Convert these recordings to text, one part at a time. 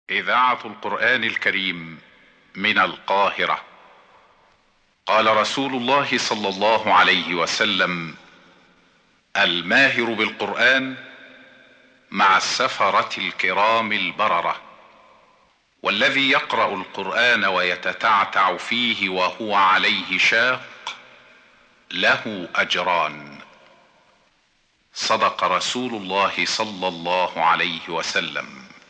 إذاعة القرآن الكريم من القاهرة. قال رسول الله صلى الله عليه وسلم: الماهر بالقرآن مع السفرة الكرام البررة، والذي يقرأ القرآن ويتتعتع فيه وهو عليه شاق له أجران. صدق رسول الله صلى الله عليه وسلم.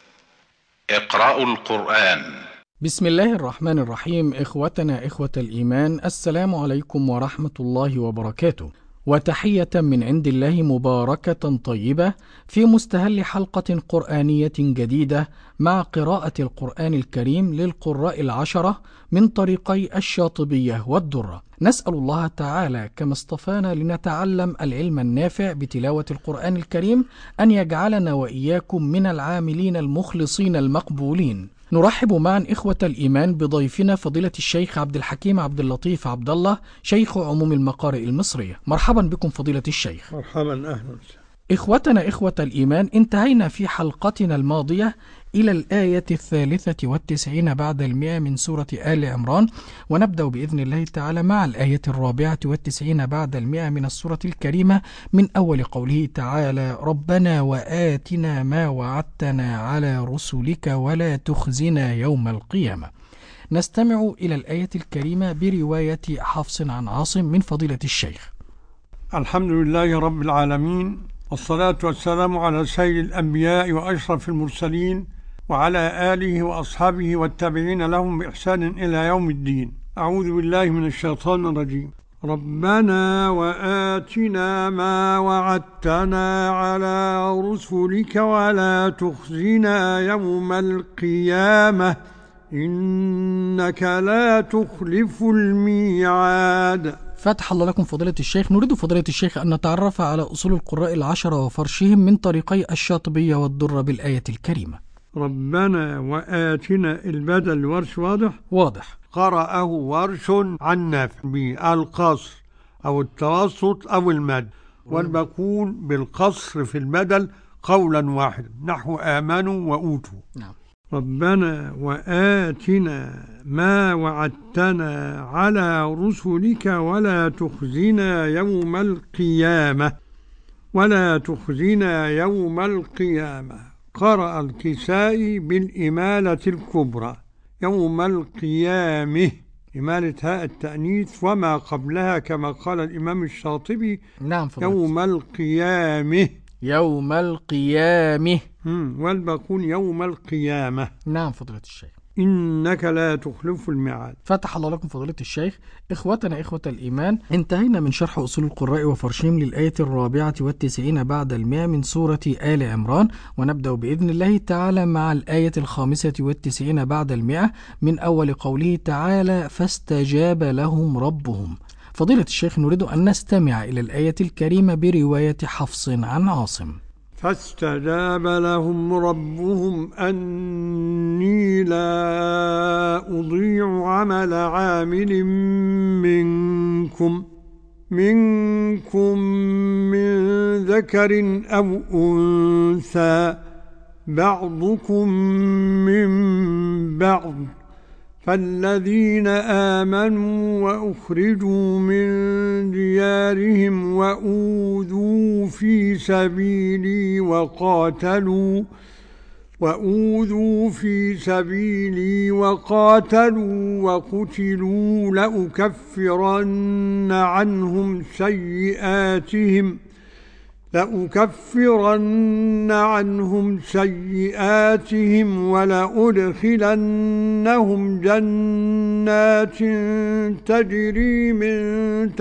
اقرأوا القرآن. بسم الله الرحمن الرحيم. إخوتنا إخوة الإيمان، السلام عليكم ورحمة الله وبركاته، وتحية من عند الله مباركة طيبة في مستهل حلقة قرآنية جديدة مع قراءة القرآن الكريم للقراء العشرة من طريقي الشاطبية والدرة. نسأل الله تعالى كما اصطفانا لنتعلم العلم النافع بتلاوة القرآن الكريم أن يجعلنا وإياكم من العاملين المخلصين المقبولين. نرحب معا إخوة الإيمان بضيفنا فضيلة الشيخ عبد الحكيم عبد اللطيف عبد الله، شيخ عموم المقارئ المصرية. مرحبا بكم فضيلة الشيخ. مرحبا، أهلا. إخوتنا إخوة الإيمان، انتهينا في حلقتنا الماضية إلى الآية 93 بعد 100 من سورة آل عمران، ونبدأ بإذن الله تعالى مع الآية 94 بعد 100 من السورة الكريمة من أول قوله تعالى: ربنا وآتنا ما وعدتنا على رسلك ولا تخزنا يوم القيامة. نستمع إلى الآية الكريمة برواية حفص عن عاصم من فضيلة الشيخ. الحمد لله رب العالمين، والصلاة والسلام على سيد الأنبياء وأشرف المرسلين وعلى آله وأصحابه والتابعين لهم بإحسان إلى يوم الدين. أعوذ بالله من الشيطان الرجيم. ربنا وآتنا ما وعدتنا على رسلك ولا تخزنا يوم القيامة إنك لا تخلف الميعاد. فتح الله لكم فضيلة الشيخ. نريد فضيلة الشيخ أن نتعرف على أصول القراء العشرة وفرشهم من طريقي الشاطبية والدرة بالآية الكريمة. ربنا وآتنا البدل ورش واضح. قرأه ورش عن نافع بالقصر أو التوسط أو المد، والباقون بالقصر في البدل قولا واحدا نحو آمنوا وأوتوا. نعم. ربنا وآتنا ما وعدتنا على رسلك ولا تخزنا يوم القيامة يوم القيامة. قرأ الكسائي بالإمالة الكبرى يوم القيامة، إمالة هاء التأنيث وما قبلها كما قال الإمام الشاطبي. نعم. يوم القيامة والباقون يوم القيامة. نعم فضيلة الشيخ. إنك لا تخلف الميعاد. فتح الله لكم فضيلة الشيخ. إخوتنا إخوة الإيمان، انتهينا من شرح أصول القراء وفرشهم للآية 94 بعد 100 من سورة آل عمران، ونبدأ بإذن الله تعالى مع الآية 95 بعد 100 من أول قوله تعالى: فاستجاب لهم ربهم. فضيلة الشيخ، نريد أن نستمع إلى الآية الكريمة برواية حفص عن عاصم. فاستجاب لهم ربهم أني لا أضيع عمل عامل منكم من ذكر أو أنثى بعضكم من بعض، فالذين آمنوا وأخرجوا من ديارهم وأوذوا في سبيلي وقاتلوا وقتلوا لأكفرن عنهم سيئاتهم ولأدخلنهم جنات تجري من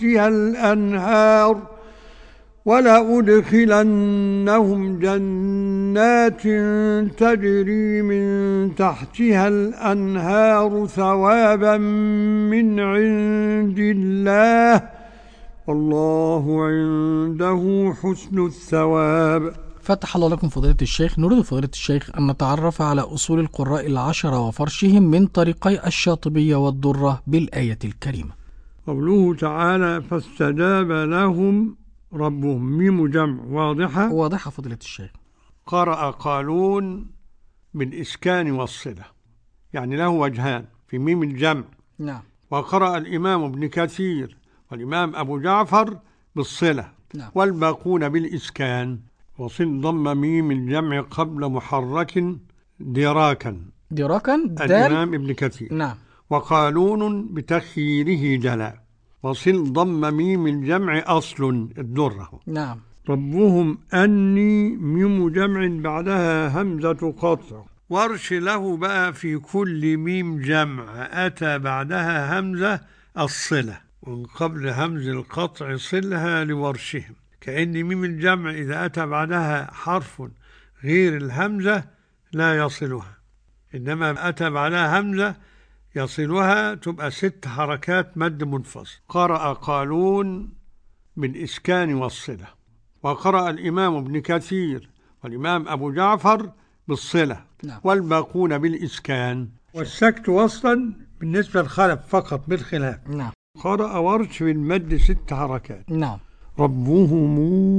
تحتها الأنهار ثوابا من عند الله، والله عنده حسن الثواب. فتح الله لكم فضيلة الشيخ. نريد فضيلة الشيخ أن نتعرف على أصول القراء العشرة وفرشهم من طريقي الشاطبية والدرة بالآية الكريمة. قوله تعالى: فاستجاب لهم ربهم، ميم جمع واضحة فضيلة الشيخ. قرأ قالون بالإسكان والصلة، يعني له وجهان في ميم الجمع. نعم. وقرأ الإمام ابن كثير والإمام أبو جعفر بالصلة. نعم. والباقون بالإسكان. وصل ضم ميم الجمع قبل محرك دراكا. دراكا الإمام ابن كثير. نعم. وقالون بتخييره جلا. وصل ضم ميم الجمع أصل الدرة. نعم. ربهم أني ميم جمع بعدها همزة قطع. ورش له بقى في كل ميم جمع أتى بعدها همزة الصلة، ومن قبل همز القطع صلها لورشهم، كأن ميم الجمع إذا أتى بعدها حرف غير الهمزة لا يصلها، إنما أتى بعدها همزة يصلها، تبقى 6 حركات مد منفصل. قرأ قالون بالإسكان والصلة. وقرأ الإمام ابن كثير والإمام أبو جعفر بالصلة. نعم. والباقون بالإسكان. والسكت وصلا بالنسبة للخلف فقط بالخلاف. نعم. قرأ ورش بالمد 6 حركات. نعم. ربهم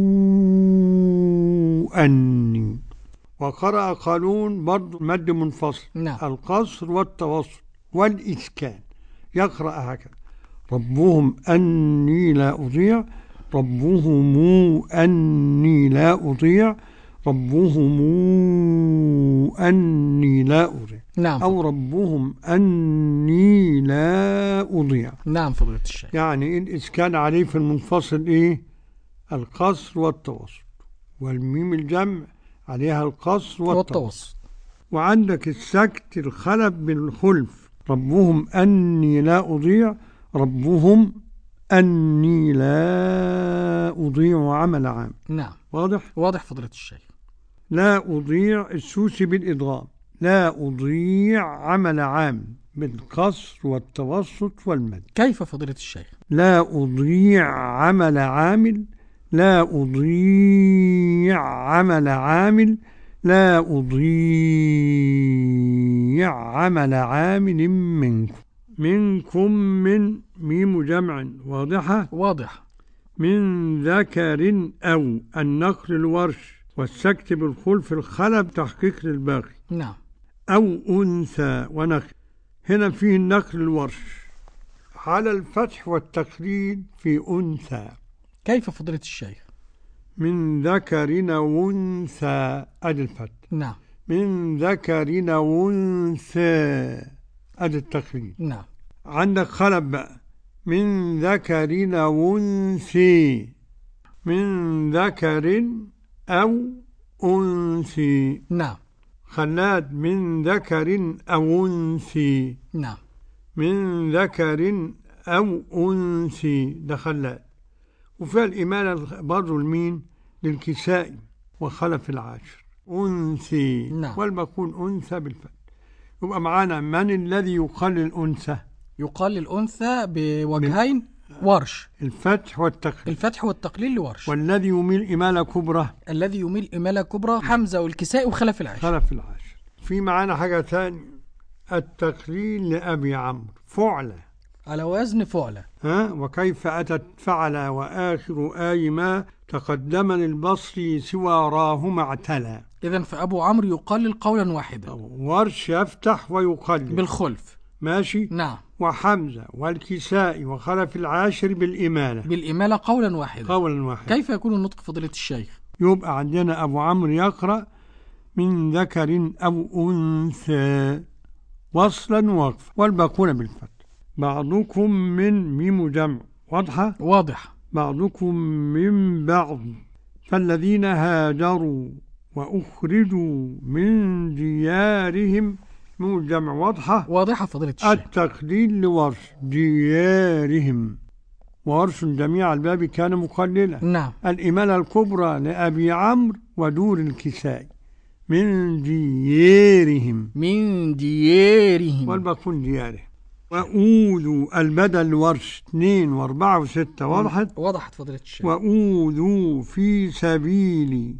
أني. وقرأ قالون برضو مد منفصل. نعم. القصر والتوسط والإسكان، يقرأ هكذا: ربهم أني لا أضيع، ربهم أني لا أضيع، ربهم أني لا أضيع. نعم. أو ربهم أني لا أضيع. نعم فضيلة الشيخ. يعني الإسكان عليه في المنفصل إيه؟ القصر والتوسط، والميم الجمع عليها القصر والتوسط. وعندك السكت الخلف بالخلف: ربهم أني لا أضيع، ربهم أني لا أضيع عمل عام. نعم. واضح فضيلة الشيخ. لا أضيع السوسي بالإدغام، لا أضيع عمل عام بالقصر والتوسط والمد. كيف فضيلة الشيخ؟ لا أضيع عمل عامل، لا أضيع عمل عامل، لا أضيع عمل عامل منكم. منكم من ميم جمع واضحة. من ذكر أو النقل الورش، والسكت بالخلف الخلب تحقيق للباقي. نعم. أو أنثى ونقل، هنا فيه النقل الورش على الفتح والتقليد في أنثى. كيف فضيلة الشيخ؟ من ذكر وأنثى أدي الفتح. نعم. من ذكر وأنثى أدي التقليد. نعم. عندك خلب بقى: من ذكر وأنثى، من ذكر أو أنثى. نعم. خلاد: من ذكر أو أنثى. نعم. من ذكر أو أنثى ده خلاد. وفيها الإمالة برضو المين للكسائي وخلف العاشر أنثى. نعم. والباقون أنثى بالفتح. يبقى معانا من الذي يقال الأنثى؟ يقال الأنثى بوجهين: ورش، الفتح والتقليل. الفتح والتقليل لورش. والذي يميل إمالة كبرى، الذي يميل إمالة كبرى حمزة والكسائي وخلف العاشر. خلف العاشر. في معانا حاجة ثانية: التقليل لأبي عمرو فعلة على وزن فعلة. وكيف أتت فعل وآخر آي ما تقدم للبصري سوى راهما اعتلى. إذن فأبو عمرو يقلل قولا واحدا. ورش يفتح ويقلل بالخلف. ماشي. نعم. وحمزة والكسائي وخلف العاشر بالإمالة قولا واحدا. كيف يكون النطق فضيلة الشيخ؟ يبقى عندنا أبو عمرو يقرأ من ذكر أو أنثى وصلا وقفا، والباقون بالفتح. بعضكم من ميم جمع واضح. بعضكم من بعض، فالذين هاجروا وأخرجوا من ديارهم ميم الجمع واضحة فضيلة الشيخ. التقليل لورش ديارهم، وورش جميع الباب كان مقللا. نعم. الإمالة الكبرى لأبي عمرو ودور الكسائي من ديارهم والباقون ديارهم. وأوذوا البدل ورش 2 و4 و6 وضحت فضيلة الشيخ. وأوذوا في سبيلي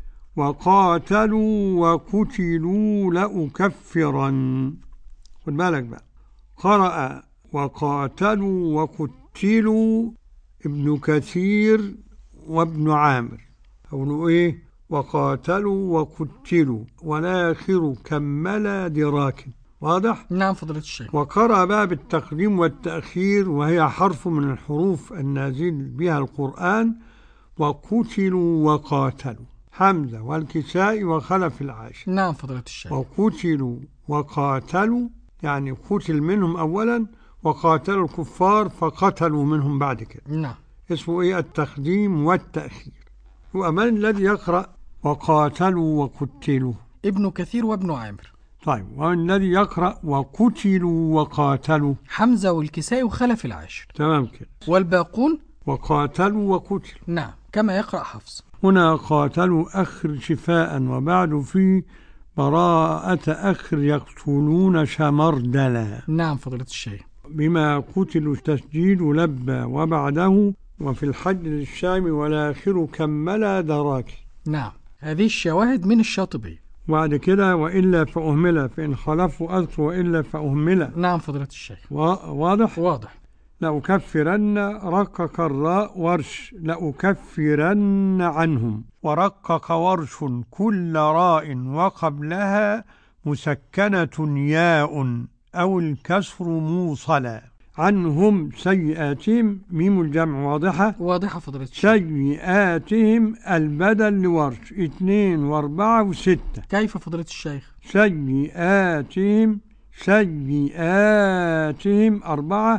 وقاتلوا وقتلوا لأكفرن. خد بالك بقى: قرأ وقاتلوا وقتلوا ابن كثير وابن عامر. أقولوا إيه؟ وقاتلوا وقتلوا، والآخر كمل دراك. واضح؟ نعم فضيلة الشيخ. وقرأ بقى بالتقديم والتأخير، وهي حرف من الحروف النازل بها القرآن. وقتلوا وقاتلوا، حمزة والكسائي وخلف العاشر. نعم فضيلة الشيخ. وقتلوا وقاتلوا يعني قتل منهم أولا، وقاتلوا الكفار فقتلوا منهم بعد كده. نعم. اسمه إيه؟ التقديم والتأخير. ومن الذي يقرأ وقاتلوا وقتلوا؟ ابن كثير وابن عامر. طيب، ومن الذي يقرأ وقتلوا وقاتلوا؟ حمزة والكسائي وخلف العاشر. تمام كده. والباقون وقاتلوا وقتلوا. نعم كما يقرأ حفص. هنا قاتلوا أخر شفاء، وبعد في براءة أخر يقتلون شمردلا. نعم فضيلة الشيخ. بما قتلوا تسجيل لبى، وبعده وفي الحج للشام والآخر كمل دراك. نعم، هذه الشواهد من الشاطبي. وبعد كده وإلا فأهمل، فإن خلفوا أذكر وإلا فأهمل. نعم فضيلة الشيخ. واضح؟ واضح. لأكفرن، رقق الراء ورش، لأكفرن عنهم. ورقق ورش كل راء وقبلها مسكنة ياء أو الكسر موصلا. عنهم سيئاتهم، ميم الجمع واضحة؟ واضحة فضيلة الشيخ. سيئاتهم البدل لورش 2 و4 و6. كيف فضيلة الشيخ؟ سيئاتهم 4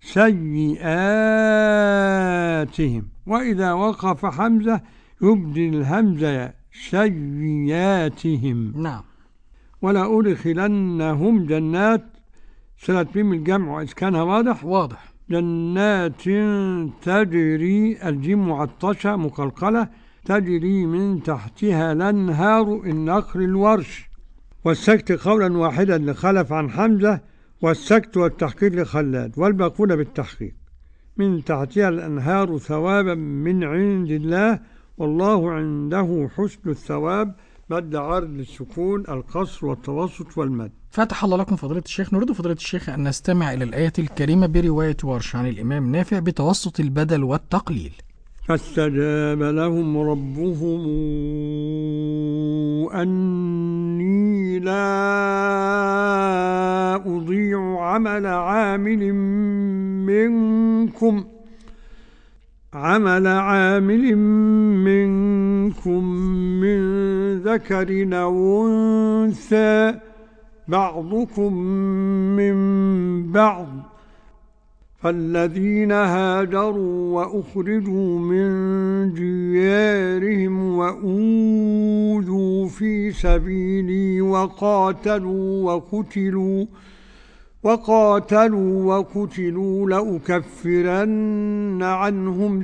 سيئاتهم. وإذا وقف حمزة يبدل الهمزة سيئاتهم. نعم. ولا أدخلنهم جنات، صلة ميم الجمع وإسكانها واضح؟ واضح. جنات تجري، الجيم معطشة مقلقلة، تجري من تحتها الأنهار، النقر الورش. والسكت قولا واحدا لخلف عن حمزة، والسكت والتحقيق لخلاد، والباقون بالتحقيق. من تحتها الأنهار ثوابا من عند الله، والله عنده حسن الثواب. مد عرض للسكون، القصر والتوسط والمد. فتح الله لكم فضيلة الشيخ. نريد فضيلة الشيخ أن نستمع إلى الآية الكريمة برواية ورش عن الإمام نافع بتوسط البدل والتقليل. فاستجاب لهم ربهم أني لا أضيع عمل عامل منكم من ذكر أو أنثى، بعضكم من بعض. فالذين هاجروا وأخرجوا من ديارهم وأوذوا في سبيلي وقاتلوا وقتلوا لأكفرن عنهم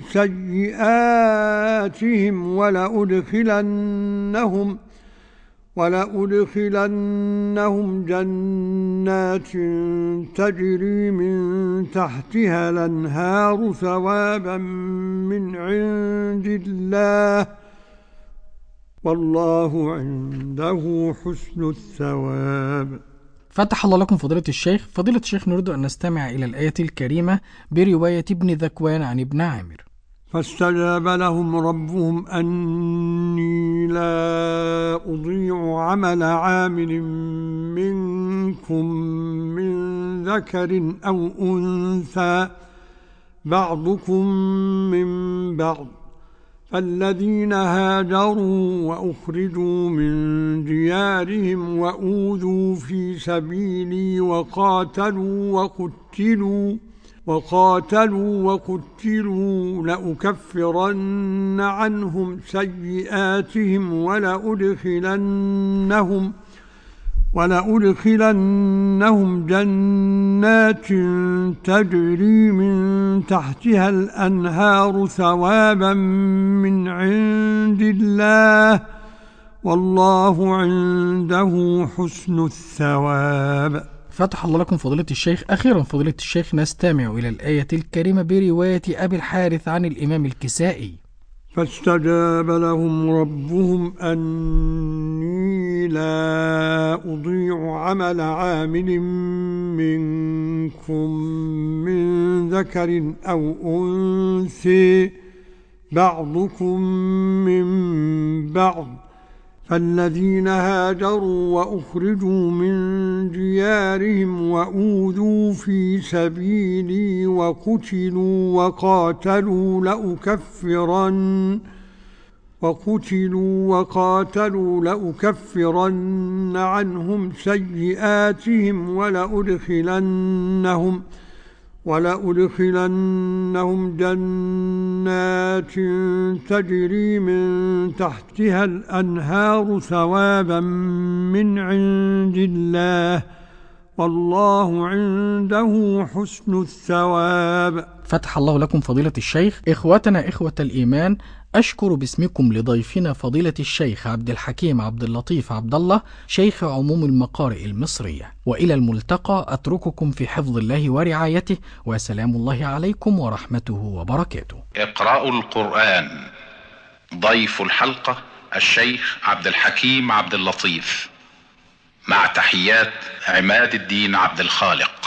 سيئاتهم ولأدخلنهم جنات تجري من تحتها الأنهار ثوابا من عند الله، والله عنده حسن الثواب. فتح الله لكم فضيلة الشيخ. فضيلة الشيخ نريد أن نستمع إلى الآية الكريمة برواية ابن ذكوان عن ابن عامر. فاستجاب لهم ربهم أني لا أضيع عمل عامل منكم من ذكر أو أنثى، بعضكم من بعض. فالذين هاجروا وأخرجوا من ديارهم وأوذوا في سبيلي وقاتلوا وقتلوا لأكفرن عنهم سيئاتهم ولأدخلنهم جنات تجري من تحتها الأنهار ثوابا من عند الله، والله عنده حسن الثواب. فتح الله لكم فضيلة الشيخ. أخيرا فضيلة الشيخ نستمع إلى الآية الكريمة برواية أبي الحارث عن الإمام الكسائي. فاستجاب لهم ربهم أني لا أضيع عمل عامل منكم من ذكر أو أنثى، بعضكم من بعض، فالذين هاجروا وأخرجوا من ديارهم وأوذوا في سبيلي وقتلوا وقاتلوا لأكفرن عنهم سيئاتهم ولأدخلنهم جنات تجري من تحتها الأنهار ثوابا من عند الله، والله عنده حسن الثواب. فتح الله لكم فضيلة الشيخ. إخوتنا إخوة الإيمان، أشكر باسمكم لضيفنا فضيلة الشيخ عبد الحكيم عبد اللطيف عبد الله، شيخ عموم المقارئ المصرية. وإلى الملتقى أترككم في حفظ الله ورعايته، وسلام الله عليكم ورحمته وبركاته. اقرأوا القرآن. ضيف الحلقة الشيخ عبد الحكيم عبد اللطيف، مع تحيات عماد الدين عبد الخالق.